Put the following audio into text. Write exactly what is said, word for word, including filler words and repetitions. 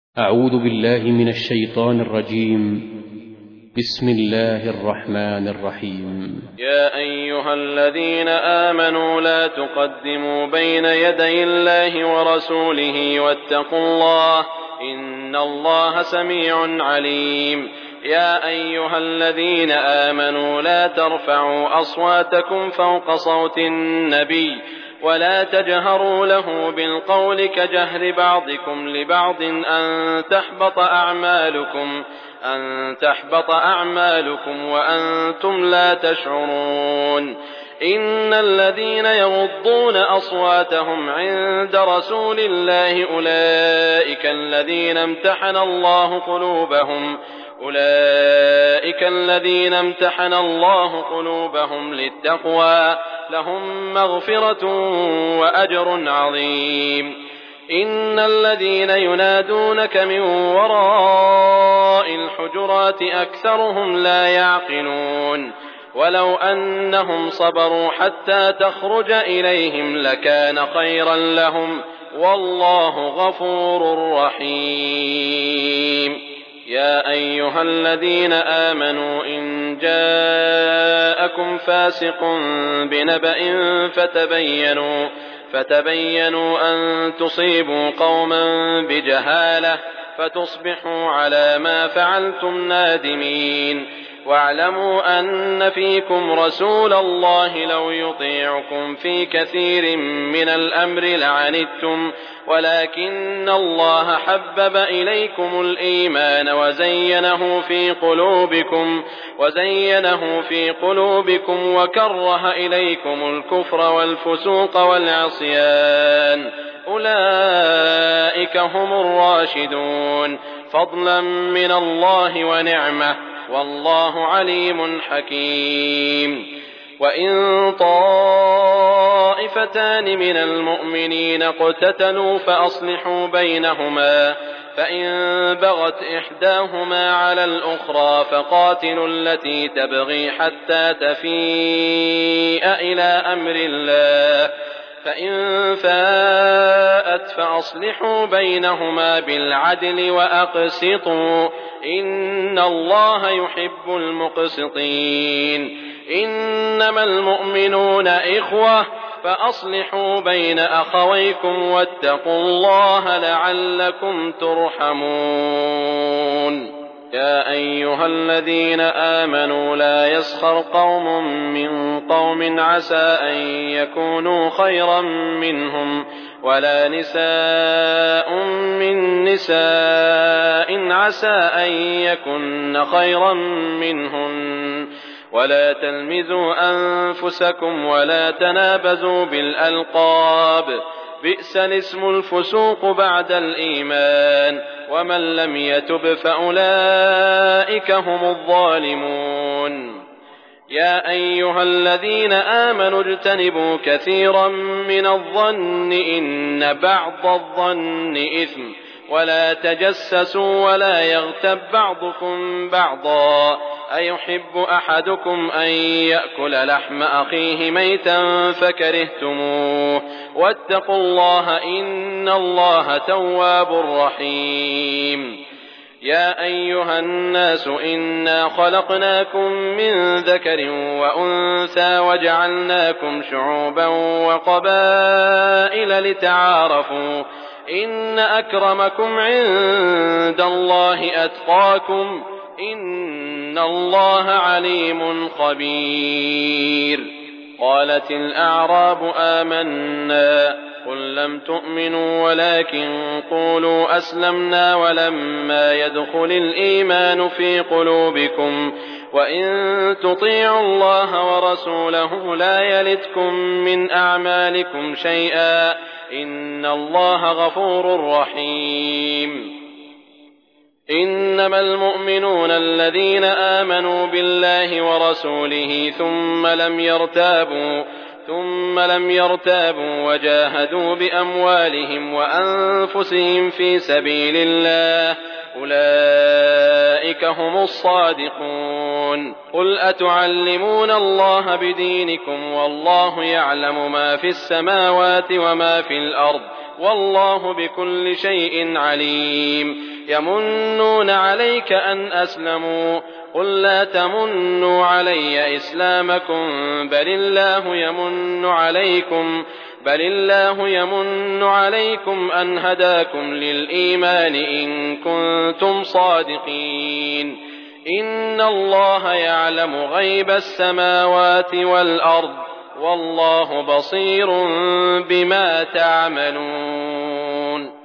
أعوذ بالله من الشيطان الرجيم. بسم الله الرحمن الرحيم. يا أيها الذين آمنوا لا تقدموا بين يدي الله ورسوله واتقوا الله إن الله سميع عليم. يا أيها الذين آمنوا لا ترفعوا أصواتكم فوق صوت النبي ولا تجهروا له بالقول كجهر بعضكم لبعض أن تحبط أعمالكم أن تحبط أعمالكم وأنتم لا تشعرون. إن الذين يغضون أصواتهم عند رسول الله أولئك الذين امتحن الله قلوبهم أولئك الذين امتحن الله قلوبهم للتقوى لهم مغفرة وأجر عظيم. إن الذين ينادونك من وراء الحجرات أكثرهم لا يعقلون. ولو أنهم صبروا حتى تخرج إليهم لكان خيرا لهم والله غفور رحيم. يا أيها الذين آمنوا إن جاءكم فاسق بنبأ فتبينوا فتبينوا أن تصيبوا قوما بجهالة فتصبحوا على ما فعلتم نادمين. واعلموا أن فيكم رسول الله لو يطيعكم في كثير من الأمر لعنتم ولكن الله حبب إليكم الإيمان وزينه في قلوبكم وزينه في قلوبكم وكره إليكم الكفر والفسوق والعصيان أولئك هم الراشدون فضلا من الله ونعمة والله عليم حكيم. وإن طائفتان من المؤمنين اقتتلوا فأصلحوا بينهما فإن بغت إحداهما على الأخرى فقاتلوا التي تبغي حتى تفيء إلى أمر الله فإن فاءت فأصلحوا بينهما بالعدل وأقسطوا إن الله يحب المقسطين. إنما المؤمنون إخوة فأصلحوا بين أخويكم واتقوا الله لعلكم ترحمون. يا أيها الذين آمنوا لا يسخر قوم من قوم عسى أن يكونوا خيرا منهم ولا نساء من نساء عسى أن يكن خيرا منهن ولا تلمزوا أنفسكم ولا تنابزوا بالألقاب بئس الاسم الفسوق بعد الإيمان ومن لم يتب فأولئك هم الظالمون. يا أيها الذين آمنوا اجتنبوا كثيرا من الظن إن بعض الظن إثم ولا تجسسوا ولا يغتب بعضكم بعضا أيحب أحدكم أن يأكل لحم أخيه ميتا فكرهتموه واتقوا الله إن الله تواب رحيم. يا أيها الناس إنا خلقناكم من ذكر وأنثى وجعلناكم شعوبا وقبائل لتعارفوا إن أكرمكم عند الله أتقاكم إن الله عليم خبير. قالت الأعراب آمنا قل لم تؤمنوا ولكن قولوا أسلمنا ولما يدخل الإيمان في قلوبكم وإن تطيعوا الله ورسوله لا يلتكم من أعمالكم شيئا إن الله غفور رحيم. إنما المؤمنون الذين آمنوا بالله ورسوله ثم لم يرتابوا ثم لم يرتابوا وجاهدوا بأموالهم وأنفسهم في سبيل الله أولئك هم الصادقون. قل أتعلمون الله بدينكم والله يعلم ما في السماوات وما في الأرض والله بكل شيء عليم. يمنون عليك أن أسلموا قل لا تمنوا علي إسلامكم بل الله يمن عليكم بل الله يمن عليكم أن هداكم للإيمان إن كنتم صادقين إن الله يعلم غيب السماوات والأرض والله بصير بما تعملون